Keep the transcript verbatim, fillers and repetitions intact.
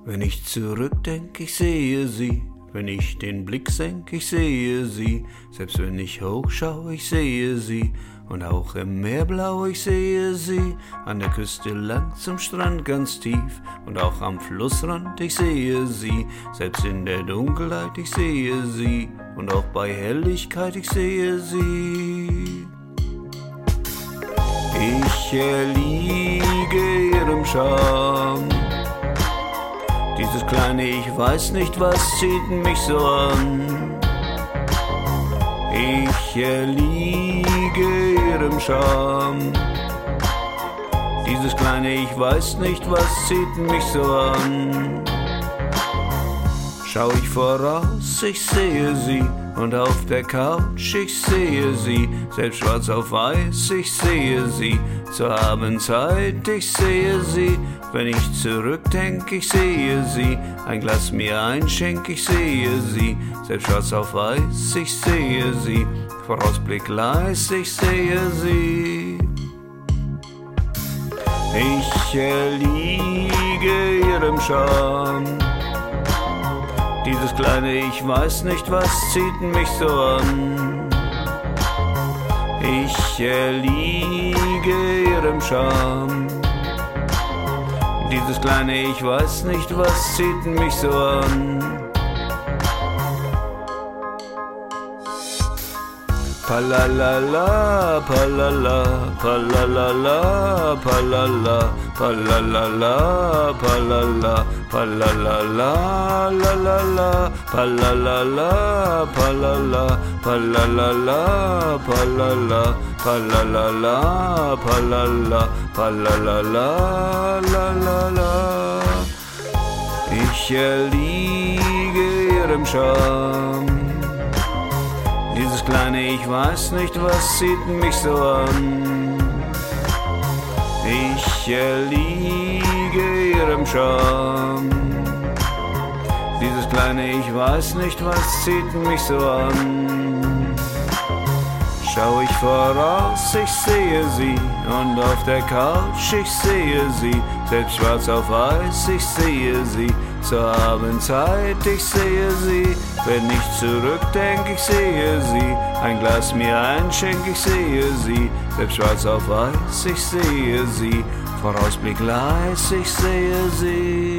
Wenn ich zurückdenk, ich sehe sie. Wenn ich den Blick senk, ich sehe sie. Selbst wenn ich hochschau, ich sehe sie. Und auch im Meerblau, ich sehe sie. An der Küste lang zum Strand ganz tief. Und auch am Flussrand, ich sehe sie. Selbst in der Dunkelheit, ich sehe sie. Und auch bei Helligkeit, ich sehe sie. Ich erliege ihrem Charme. Dieses kleine Ich weiß nicht, was zieht mich so an. Ich erliege ihrem Charme. Dieses kleine Ich weiß nicht, was zieht mich so an. Schau ich voraus, ich sehe sie. Und auf der Couch, ich sehe sie. Selbst schwarz auf weiß, ich sehe sie. Zur Abendzeit, ich sehe sie. Wenn ich zurückdenk, ich sehe sie. Ein Glas mir einschenk, ich sehe sie. Selbst schwarz auf weiß, ich sehe sie. Vorausblick leis, ich sehe sie. Ich erliege ihrem Charme. Dieses kleine Ich weiß nicht, was zieht mich so an. Ich erliege ihrem Charme. Dieses kleine Ich weiß nicht, was zieht mich so an. Palalala, palala, palalala, palala, palalala, palala, palalala, lalala, palalala, palala, palalala, palala, palalala, palala, palalala, lalala. Ich erliege ihrem Charme. Dieses kleine Ich weiß nicht, was zieht mich so an. Ich erliege ihrem Charme. Dieses kleine Ich weiß nicht, was zieht mich so an. Schau ich voraus, ich sehe sie. Und auf der Couch, ich sehe sie. Selbst schwarz auf weiß, ich sehe sie. Zur Abendzeit, ich sehe sie. Wenn ich zurückdenk, ich sehe sie. Ein Glas mir einschenk, ich sehe sie. Selbst schwarz auf weiß, ich sehe sie. Vorausblick leis, ich sehe sie.